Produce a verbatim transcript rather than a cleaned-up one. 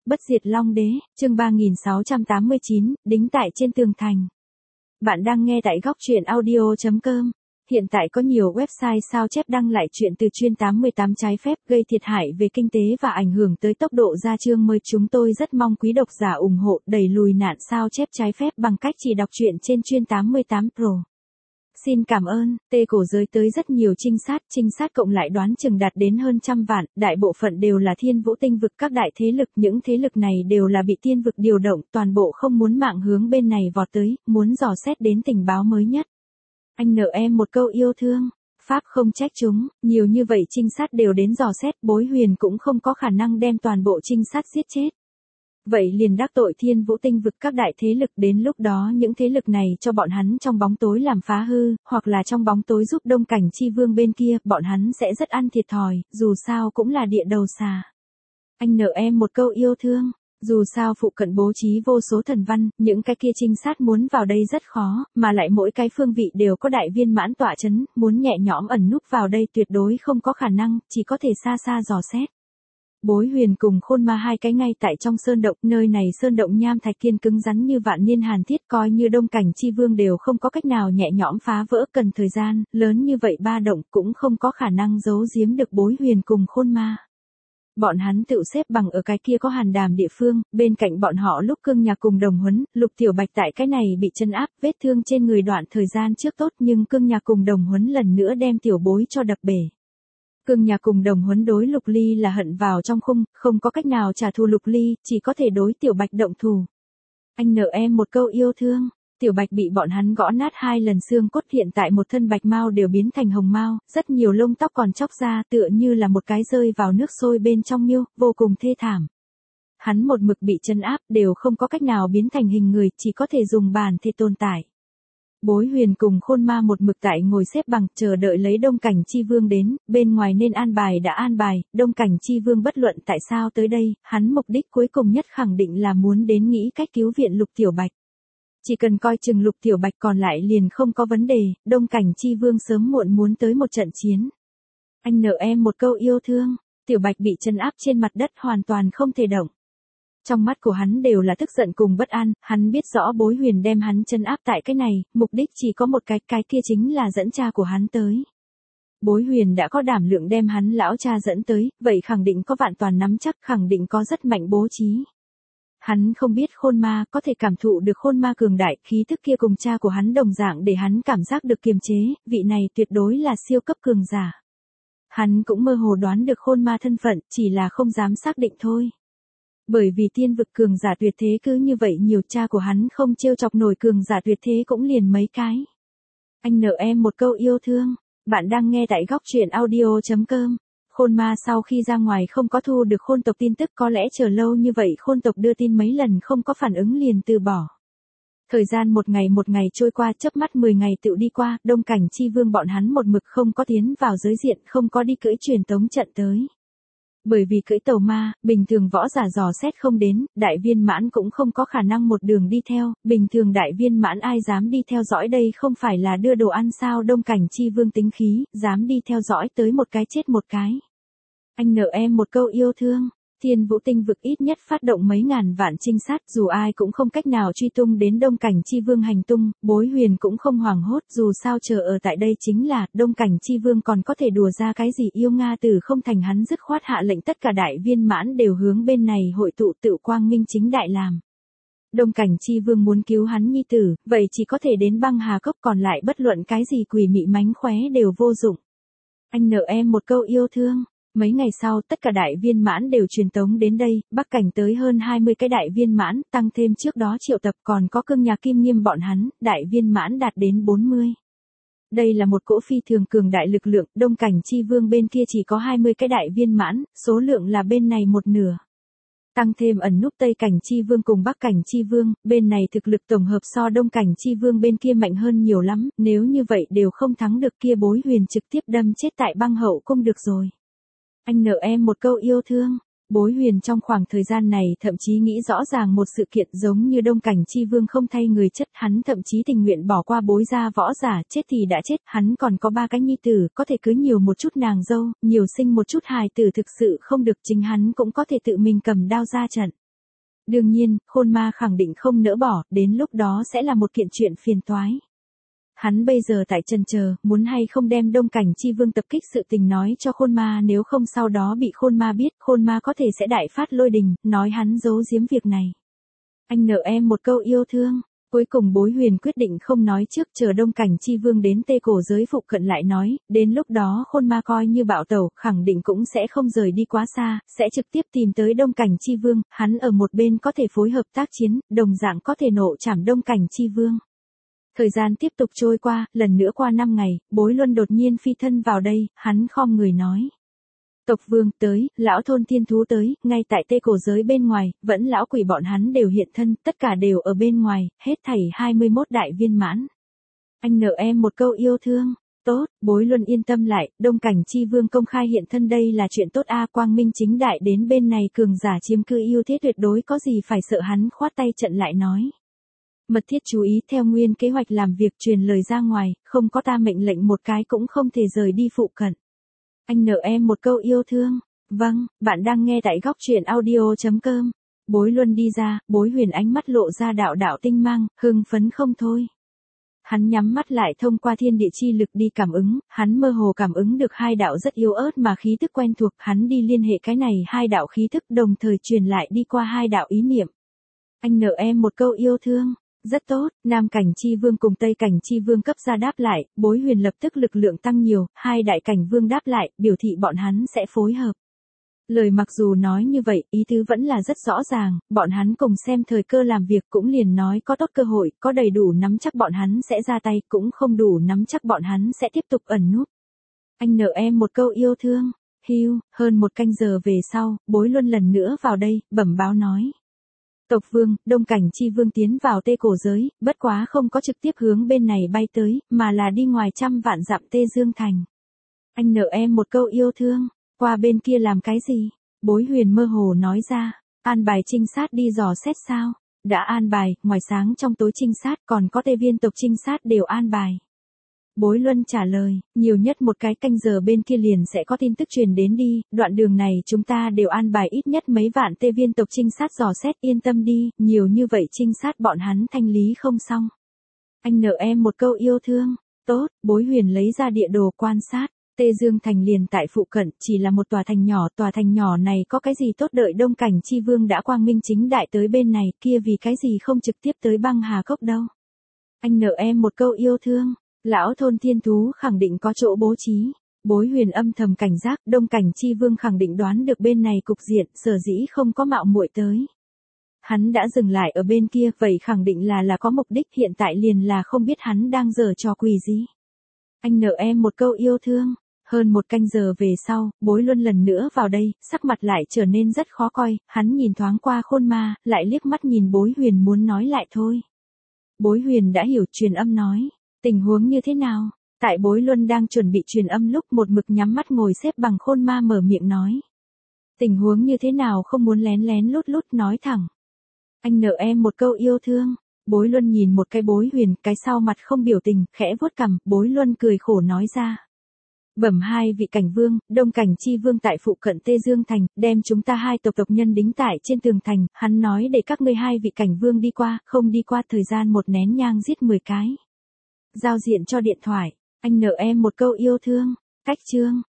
Bất diệt Long Đế, chương ba nghìn sáu trăm tám mươi chín, đính tại trên tường thành. Bạn đang nghe tại góc truyện audio chấm com. Hiện tại có nhiều website sao chép đăng lại chuyện từ chuyên tám mươi tám trái phép gây thiệt hại về kinh tế và ảnh hưởng tới tốc độ ra chương mới. Chúng tôi rất mong quý độc giả ủng hộ đẩy lùi nạn sao chép trái phép bằng cách chỉ đọc truyện trên chuyên tám mươi tám Pro. Xin cảm ơn. Tê cổ giới tới rất nhiều trinh sát, trinh sát cộng lại đoán chừng đạt đến hơn trăm vạn, đại bộ phận đều là thiên vũ tinh vực các đại thế lực, những thế lực này đều là bị tiên vực điều động, toàn bộ không muốn mạng hướng bên này vọt tới, muốn dò xét đến tình báo mới nhất. Anh nợ em một câu yêu thương, Pháp không trách chúng, nhiều như vậy trinh sát đều đến dò xét, Bối Huyền cũng không có khả năng đem toàn bộ trinh sát giết chết. Vậy liền đắc tội thiên vũ tinh vực các đại thế lực, đến lúc đó những thế lực này cho bọn hắn trong bóng tối làm phá hư, hoặc là trong bóng tối giúp Đông Cảnh Chi Vương bên kia, bọn hắn sẽ rất ăn thiệt thòi, dù sao cũng là địa đầu xà. Anh nợ em một câu yêu thương, dù sao phụ cận bố trí vô số thần văn, những cái kia trinh sát muốn vào đây rất khó, mà lại mỗi cái phương vị đều có đại viên mãn tọa chấn, muốn nhẹ nhõm ẩn núp vào đây tuyệt đối không có khả năng, chỉ có thể xa xa dò xét. Bối Huyền cùng Khôn Ma hai cái ngay tại trong sơn động, nơi này sơn động nham thạch kiên cứng rắn như vạn niên hàn thiết, coi như Đông Cảnh Chi Vương đều không có cách nào nhẹ nhõm phá vỡ, cần thời gian, lớn như vậy ba động cũng không có khả năng giấu giếm được Bối Huyền cùng Khôn Ma. Bọn hắn tự xếp bằng ở cái kia có hàn đàm địa phương, bên cạnh bọn họ lúc Cương Nhạc cùng Đồng Huấn, Lục Tiểu Bạch tại cái này bị chân áp, vết thương trên người đoạn thời gian trước tốt, nhưng Cương Nhạc cùng Đồng Huấn lần nữa đem Tiểu Bối cho đập bể. Cương Nhạc cùng Đồng Huấn đối Lục Ly là hận vào trong khung, không có cách nào trả thù Lục Ly, chỉ có thể đối Tiểu Bạch động thù. Anh nợ em một câu yêu thương. Tiểu Bạch bị bọn hắn gõ nát hai lần xương cốt, hiện tại một thân bạch mao đều biến thành hồng mao, rất nhiều lông tóc còn chóc ra, tựa như là một cái rơi vào nước sôi bên trong miêu, vô cùng thê thảm. Hắn một mực bị chân áp, đều không có cách nào biến thành hình người, chỉ có thể dùng bản thể tồn tại. Bối Huyền cùng Khôn Ma một mực tại ngồi xếp bằng, chờ đợi lấy Đông Cảnh Chi Vương đến, bên ngoài nên an bài đã an bài, Đông Cảnh Chi Vương bất luận tại sao tới đây, hắn mục đích cuối cùng nhất khẳng định là muốn đến nghĩ cách cứu viện Lục Tiểu Bạch. Chỉ cần coi chừng Lục Tiểu Bạch còn lại liền không có vấn đề, Đông Cảnh Chi Vương sớm muộn muốn tới một trận chiến. Anh nợ em một câu yêu thương, Tiểu Bạch bị chân áp trên mặt đất hoàn toàn không thể động. Trong mắt của hắn đều là tức giận cùng bất an, hắn biết rõ Bối Huyền đem hắn chân áp tại cái này, mục đích chỉ có một cái, cái kia chính là dẫn cha của hắn tới. Bối Huyền đã có đảm lượng đem hắn lão cha dẫn tới, vậy khẳng định có vạn toàn nắm chắc, khẳng định có rất mạnh bố trí. Hắn không biết Khôn Ma, có thể cảm thụ được Khôn Ma cường đại, khí thức kia cùng cha của hắn đồng dạng để hắn cảm giác được kiềm chế, vị này tuyệt đối là siêu cấp cường giả. Hắn cũng mơ hồ đoán được Khôn Ma thân phận, chỉ là không dám xác định thôi. Bởi vì tiên vực cường giả tuyệt thế cứ như vậy nhiều, cha của hắn không trêu chọc nổi cường giả tuyệt thế cũng liền mấy cái. Anh nợ em một câu yêu thương. Bạn đang nghe tại góc truyện audio chấm com. Khôn Ma sau khi ra ngoài không có thu được Khôn tộc tin tức, có lẽ chờ lâu như vậy Khôn tộc đưa tin mấy lần không có phản ứng liền từ bỏ. Thời gian một ngày một ngày trôi qua, chớp mắt mười ngày tựu đi qua, Đông Cảnh Chi Vương bọn hắn một mực không có tiến vào giới diện, không có đi cưỡi truyền tống trận tới. Bởi vì cưỡi tàu ma, bình thường võ giả dò xét không đến, đại viên mãn cũng không có khả năng một đường đi theo, bình thường đại viên mãn ai dám đi theo dõi, đây không phải là đưa đồ ăn sao? Đông Cảnh Chi Vương tính khí, dám đi theo dõi tới một cái chết một cái. Anh nợ em một câu yêu thương. Thiên vũ tinh vực ít nhất phát động mấy ngàn vạn trinh sát, dù ai cũng không cách nào truy tung đến Đông Cảnh Chi Vương hành tung, Bối Huyền cũng không hoảng hốt, dù sao chờ ở tại đây chính là, Đông Cảnh Chi Vương còn có thể đùa ra cái gì yêu Nga tử không thành, hắn dứt khoát hạ lệnh tất cả đại viên mãn đều hướng bên này hội tụ, tự quang minh chính đại làm. Đông Cảnh Chi Vương muốn cứu hắn nhi tử, vậy chỉ có thể đến băng hà cốc, còn lại bất luận cái gì quỷ mị mánh khóe đều vô dụng. Anh nợ em một câu yêu thương. Mấy ngày sau, tất cả đại viên mãn đều truyền tống đến đây, Bắc Cảnh tới hơn hai mươi cái đại viên mãn, tăng thêm trước đó triệu tập còn có Cương Nhạc Kim Nghiêm bọn hắn, đại viên mãn đạt đến bốn mươi. Đây là một cỗ phi thường cường đại lực lượng, Đông Cảnh Chi Vương bên kia chỉ có hai mươi cái đại viên mãn, số lượng là bên này một nửa. Tăng thêm ẩn núp Tây Cảnh Chi Vương cùng Bắc Cảnh Chi Vương, bên này thực lực tổng hợp so Đông Cảnh Chi Vương bên kia mạnh hơn nhiều lắm, nếu như vậy đều không thắng được kia Bối Huyền trực tiếp đâm chết tại băng hậu cung được rồi. Anh nợ em một câu yêu thương. Bối Huyền trong khoảng thời gian này thậm chí nghĩ rõ ràng một sự kiện, giống như Đông Cảnh Chi Vương không thay người chất, hắn thậm chí tình nguyện bỏ qua Bối gia võ giả, chết thì đã chết, hắn còn có ba cái nhi tử, có thể cưới nhiều một chút nàng dâu, nhiều sinh một chút hài tử, thực sự không được chính hắn cũng có thể tự mình cầm đao ra trận. Đương nhiên, khôn ma khẳng định không nỡ bỏ, đến lúc đó sẽ là một kiện chuyện phiền toái. Hắn bây giờ tại chần chờ, muốn hay không đem Đông Cảnh Chi Vương tập kích sự tình nói cho khôn ma, nếu không sau đó bị khôn ma biết, khôn ma có thể sẽ đại phát lôi đình, nói hắn giấu giếm việc này. Anh nợ em một câu yêu thương. Cuối cùng Bối Huyền quyết định không nói trước, chờ Đông Cảnh Chi Vương đến Tê Cổ giới phụ cận lại nói, đến lúc đó khôn ma coi như bạo tẩu, khẳng định cũng sẽ không rời đi quá xa, sẽ trực tiếp tìm tới Đông Cảnh Chi Vương, hắn ở một bên có thể phối hợp tác chiến, đồng dạng có thể nộ trảm Đông Cảnh Chi Vương. Thời gian tiếp tục trôi qua, lần nữa qua năm ngày, Bối Luân đột nhiên phi thân vào đây, hắn khom người nói. Tộc vương tới, lão thôn thiên thú tới, ngay tại Tê Cổ giới bên ngoài, vẫn lão quỷ bọn hắn đều hiện thân, tất cả đều ở bên ngoài, hết thảy hai mươi mốt đại viên mãn. Anh nợ em một câu yêu thương. Tốt, Bối Luân yên tâm lại, Đông Cảnh Chi Vương công khai hiện thân đây là chuyện tốt a, quang minh chính đại đến bên này cường giả chiếm cư ưu thế tuyệt đối, có gì phải sợ, hắn khoát tay trận lại nói. Mật thiết chú ý theo nguyên kế hoạch làm việc, truyền lời ra ngoài, không có ta mệnh lệnh một cái cũng không thể rời đi phụ cận. Anh nợ em một câu yêu thương. Vâng, bạn đang nghe tại góc truyện audio chấm com. Bối Luân đi ra, Bối Huyền ánh mắt lộ ra đạo đạo tinh mang, hưng phấn không thôi. Hắn nhắm mắt lại thông qua thiên địa chi lực đi cảm ứng, hắn mơ hồ cảm ứng được hai đạo rất yếu ớt mà khí tức quen thuộc, hắn đi liên hệ cái này hai đạo khí tức đồng thời truyền lại đi qua hai đạo ý niệm. Anh nợ em một câu yêu thương. Rất tốt, Nam Cảnh Chi Vương cùng Tây Cảnh Chi Vương cấp ra đáp lại, Bối Huyền lập tức lực lượng tăng nhiều, hai đại cảnh vương đáp lại, biểu thị bọn hắn sẽ phối hợp. Lời mặc dù nói như vậy, ý tứ vẫn là rất rõ ràng, bọn hắn cùng xem thời cơ làm việc, cũng liền nói có tốt cơ hội, có đầy đủ nắm chắc bọn hắn sẽ ra tay, cũng không đủ nắm chắc bọn hắn sẽ tiếp tục ẩn núp. Anh nợ em một câu yêu thương. Hiu, hơn một canh giờ về sau, Bối Luân lần nữa vào đây, bẩm báo nói. Tộc vương, Đông Cảnh Chi Vương tiến vào Tê Cổ giới, bất quá không có trực tiếp hướng bên này bay tới, mà là đi ngoài trăm vạn dặm Tê Dương Thành. Anh nợ em một câu yêu thương, qua bên kia làm cái gì? Bối Huyền mơ hồ nói ra, an bài trinh sát đi dò xét sao? Đã an bài, ngoài sáng trong tối trinh sát, còn có Tê Viên tộc trinh sát đều an bài. Bối Luân trả lời, nhiều nhất một cái canh giờ bên kia liền sẽ có tin tức truyền đến đi, đoạn đường này chúng ta đều an bài ít nhất mấy vạn Tê Viên tộc trinh sát dò xét, yên tâm đi, nhiều như vậy trinh sát bọn hắn thanh lý không xong. Anh nợ em một câu yêu thương. Tốt, Bối Huyền lấy ra địa đồ quan sát, Tê Dương Thành liền tại phụ cận, chỉ là một tòa thành nhỏ, tòa thành nhỏ này có cái gì tốt, đợi Đông Cảnh Chi Vương đã quang minh chính đại tới bên này, kia vì cái gì không trực tiếp tới Băng Hà Cốc đâu. Anh nợ em một câu yêu thương. Lão thôn thiên thú khẳng định có chỗ bố trí. Bối Huyền âm thầm cảnh giác, Đông Cảnh Chi Vương khẳng định đoán được bên này cục diện, sở dĩ không có mạo muội tới. Hắn đã dừng lại ở bên kia, vậy khẳng định là là có mục đích, hiện tại liền là không biết hắn đang giở trò quỷ gì. Anh nợ em một câu yêu thương. Hơn một canh giờ về sau, Bối Luân lần nữa vào đây, sắc mặt lại trở nên rất khó coi, hắn nhìn thoáng qua khôn ma, lại liếc mắt nhìn Bối Huyền muốn nói lại thôi. Bối Huyền đã hiểu, truyền âm nói. Tình huống như thế nào? Tại Bối Luân đang chuẩn bị truyền âm lúc một mực nhắm mắt ngồi xếp bằng khôn ma mở miệng nói. Tình huống như thế nào không muốn lén lén lút lút nói thẳng. Anh nợ em một câu yêu thương. Bối Luân nhìn một cái Bối Huyền, cái sau mặt không biểu tình, khẽ vuốt cằm, Bối Luân cười khổ nói ra. Bẩm hai vị cảnh vương, Đông Cảnh Chi Vương tại phụ cận Tê Dương Thành, đem chúng ta hai tộc tộc nhân đính tại trên tường thành, hắn nói để các ngươi hai vị cảnh vương đi qua, không đi qua thời gian một nén nhang giết mười cái. Giao diện cho điện thoại, anh nợ em một câu yêu thương. Cách chương,